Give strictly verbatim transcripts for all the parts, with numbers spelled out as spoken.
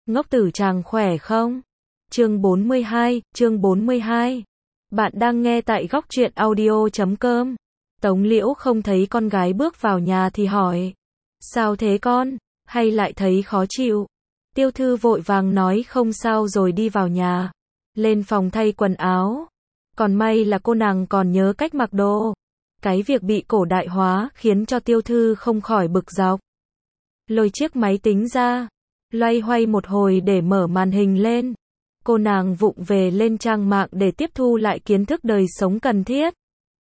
Ngốc tử chàng khỏe không? Chương bốn mươi hai, chương bốn mươi hai. Bạn đang nghe tại góc truyện audio chấm com. Tống Liễu không thấy con gái bước vào nhà thì hỏi. Sao thế con? Hay lại thấy khó chịu? Tiêu Thư vội vàng nói không sao rồi đi vào nhà. Lên phòng thay quần áo. Còn may là cô nàng còn nhớ cách mặc đồ. Cái việc bị cổ đại hóa khiến cho Tiêu Thư không khỏi bực dọc. Lôi chiếc máy tính ra. Loay hoay một hồi để mở màn hình lên. Cô nàng vụng về lên trang mạng để tiếp thu lại kiến thức đời sống cần thiết.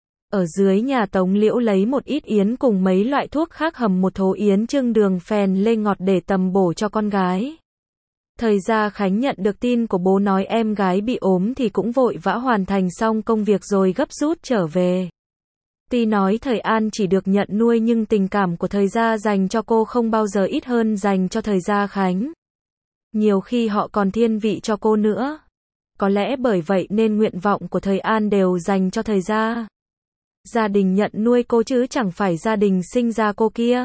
Ở dưới nhà Tống Liễu lấy một ít yến cùng mấy loại thuốc khác hầm một thố yến trưng đường phèn lê ngọt để tầm bổ cho con gái. Thời Gia Khánh nhận được tin của bố nói em gái bị ốm thì cũng vội vã hoàn thành xong công việc rồi gấp rút trở về. Tuy nói Thời An chỉ được nhận nuôi nhưng tình cảm của Thời Gia dành cho cô không bao giờ ít hơn dành cho Thời Gia Khánh. Nhiều khi họ còn thiên vị cho cô nữa. Có lẽ bởi vậy nên nguyện vọng của Thời An đều dành cho Thời Gia. Gia đình nhận nuôi cô chứ chẳng phải gia đình sinh ra cô kia.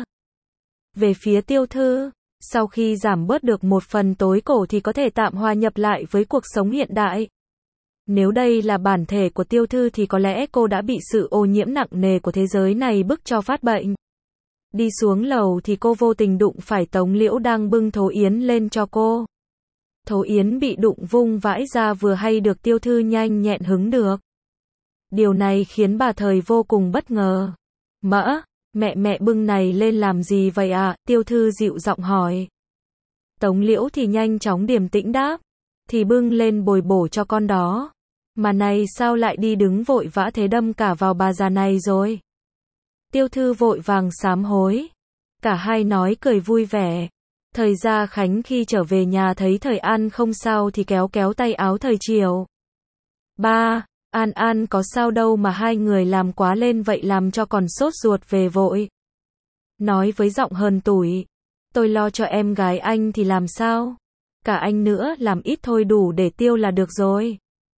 Về phía Tiêu Thư, sau khi giảm bớt được một phần tối cổ thì có thể tạm hòa nhập lại với cuộc sống hiện đại. Nếu đây là bản thể của Tiêu Thư thì có lẽ cô đã bị sự ô nhiễm nặng nề của thế giới này bức cho phát bệnh. Đi xuống lầu thì cô vô tình đụng phải Tống Liễu đang bưng thố yến lên cho cô. Thố yến bị đụng vung vãi ra vừa hay được Tiêu Thư nhanh nhẹn hứng được. Điều này khiến bà Thời vô cùng bất ngờ. Mỡ, mẹ mẹ bưng này lên làm gì vậy ạ? Tiêu Thư dịu giọng hỏi. Tống Liễu thì nhanh chóng điềm tĩnh đáp. Thì bưng lên bồi bổ cho con đó. Mà này sao lại đi đứng vội vã thế đâm cả vào bà già này rồi? Tiêu Thư vội vàng sám hối. Cả hai nói cười vui vẻ. Thời Gia Khánh khi trở về nhà thấy Thời An không sao thì kéo kéo tay áo Thời Triều. Ba, An An có sao đâu mà hai người làm quá lên vậy làm cho còn sốt ruột về vội. Nói với giọng hờn tủi. Tôi lo cho em gái anh thì làm sao? Cả anh nữa làm ít thôi đủ để tiêu là được rồi.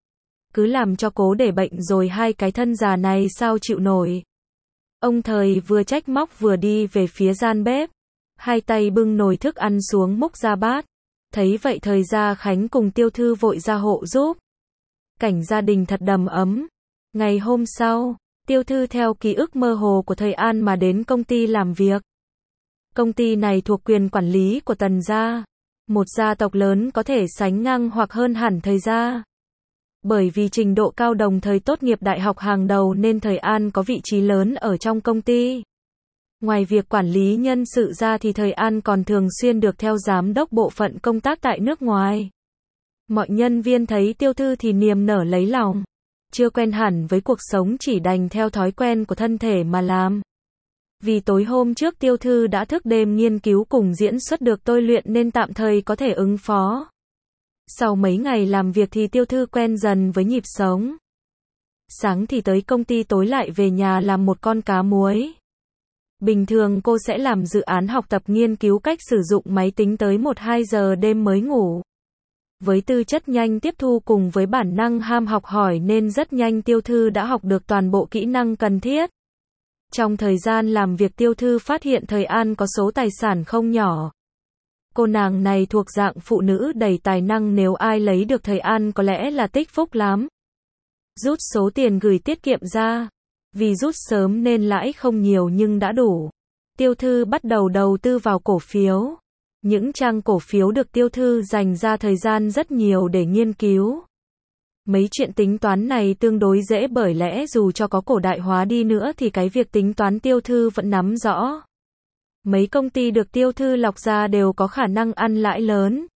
Cứ làm cho cố để bệnh rồi hai cái thân già này sao chịu nổi. Ông Thời vừa trách móc vừa đi về phía gian bếp. Hai tay bưng nồi thức ăn xuống múc ra bát. Thấy vậy Thời Gia Khánh cùng Tiêu Thư vội ra hộ giúp. Cảnh gia đình thật đầm ấm. Ngày hôm sau, Tiêu Thư theo ký ức mơ hồ của Thời An mà đến công ty làm việc. Công ty này thuộc quyền quản lý của Tần gia. Một gia tộc lớn có thể sánh ngang hoặc hơn hẳn Thời Gia. Bởi vì trình độ cao đồng thời tốt nghiệp đại học hàng đầu nên Thời An có vị trí lớn ở trong công ty. Ngoài việc quản lý nhân sự ra thì Thời An còn thường xuyên được theo giám đốc bộ phận công tác tại nước ngoài. Mọi nhân viên thấy Tiêu Thư thì niềm nở lấy lòng. Chưa quen hẳn với cuộc sống chỉ đành theo thói quen của thân thể mà làm. Vì tối hôm trước Tiêu Thư đã thức đêm nghiên cứu cùng diễn xuất được tôi luyện nên tạm thời có thể ứng phó. Sau mấy ngày làm việc thì Tiêu Thư quen dần với nhịp sống. Sáng thì tới công ty tối lại về nhà làm một con cá muối. Bình thường cô sẽ làm dự án học tập nghiên cứu cách sử dụng máy tính tới một hai giờ đêm mới ngủ. Với tư chất nhanh tiếp thu cùng với bản năng ham học hỏi nên rất nhanh Tiêu Thư đã học được toàn bộ kỹ năng cần thiết. Trong thời gian làm việc Tiêu Thư phát hiện Thời An có số tài sản không nhỏ. Cô nàng này thuộc dạng phụ nữ đầy tài năng, nếu ai lấy được Thời An có lẽ là tích phúc lắm. Rút số tiền gửi tiết kiệm ra. Vì rút sớm nên lãi không nhiều nhưng đã đủ. Tiêu Thư bắt đầu đầu tư vào cổ phiếu. Những trang cổ phiếu được Tiêu Thư dành ra thời gian rất nhiều để nghiên cứu. Mấy chuyện tính toán này tương đối dễ bởi lẽ dù cho có cổ đại hóa đi nữa thì cái việc tính toán Tiêu Thư vẫn nắm rõ. Mấy công ty được Tiêu Thư lọc ra đều có khả năng ăn lãi lớn.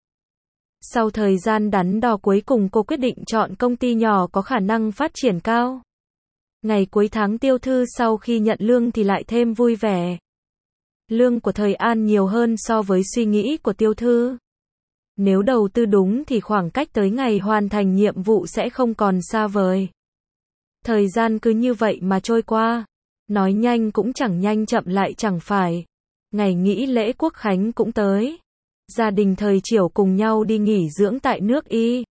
Sau thời gian đắn đo cuối cùng cô quyết định chọn công ty nhỏ có khả năng phát triển cao. Ngày cuối tháng Tiêu Thư sau khi nhận lương thì lại thêm vui vẻ. Lương của Thời An nhiều hơn so với suy nghĩ của Tiêu Thư. Nếu đầu tư đúng thì khoảng cách tới ngày hoàn thành nhiệm vụ sẽ không còn xa vời. Thời gian cứ như vậy mà trôi qua. Nói nhanh cũng chẳng nhanh, chậm lại chẳng phải. Ngày nghỉ lễ Quốc Khánh cũng tới. Gia đình Thời Triều cùng nhau đi nghỉ dưỡng tại nước Y.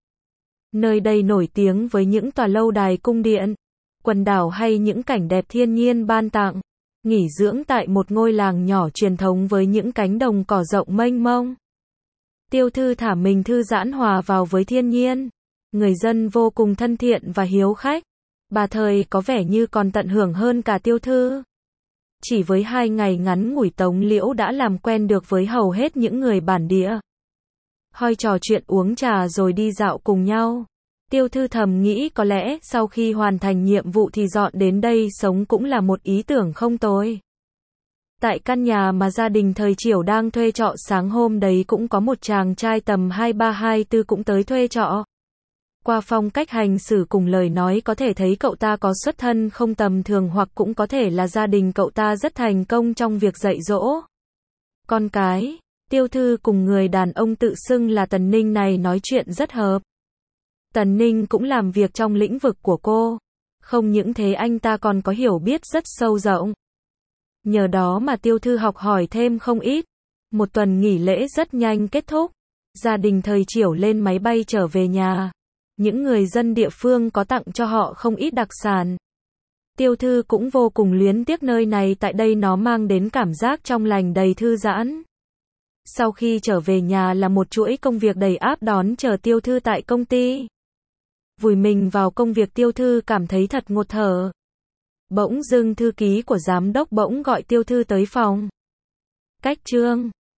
Nơi đây nổi tiếng với những tòa lâu đài cung điện, quần đảo hay những cảnh đẹp thiên nhiên ban tặng. Nghỉ dưỡng tại một ngôi làng nhỏ truyền thống với những cánh đồng cỏ rộng mênh mông. Tiêu thư thả mình thư giãn hòa vào với thiên nhiên. Người dân vô cùng thân thiện và hiếu khách. Bà Thời có vẻ như còn tận hưởng hơn cả tiêu thư. Chỉ với hai ngày ngắn ngủi Tống Liễu đã làm quen được với hầu hết những người bản địa. Hoi trò chuyện uống trà rồi đi dạo cùng nhau. Tiêu thư thầm nghĩ có lẽ sau khi hoàn thành nhiệm vụ thì dọn đến đây sống cũng là một ý tưởng không tồi. Tại căn nhà mà gia đình Thời Chiểu đang thuê trọ sáng hôm đấy cũng có một chàng trai tầm hai ba hai tư cũng tới thuê trọ. Qua phong cách hành xử cùng lời nói có thể thấy cậu ta có xuất thân không tầm thường hoặc cũng có thể là gia đình cậu ta rất thành công trong việc dạy dỗ con cái. Tiêu thư cùng người đàn ông tự xưng là Tần Ninh này nói chuyện rất hợp. Tần Ninh cũng làm việc trong lĩnh vực của cô. Không những thế anh ta còn có hiểu biết rất sâu rộng. Nhờ đó mà tiêu thư học hỏi thêm không ít. Một tuần nghỉ lễ rất nhanh kết thúc. Gia đình Thời Chiểu lên máy bay trở về nhà. Những người dân địa phương có tặng cho họ không ít đặc sản. Tiêu thư cũng vô cùng luyến tiếc nơi này, tại đây nó mang đến cảm giác trong lành đầy thư giãn. Sau khi trở về nhà là một chuỗi công việc đầy áp đón chờ tiêu thư tại công ty. Vùi mình vào công việc tiêu thư cảm thấy thật ngột thở. Bỗng dưng thư ký của giám đốc bỗng gọi tiêu thư tới phòng. Cách Trương,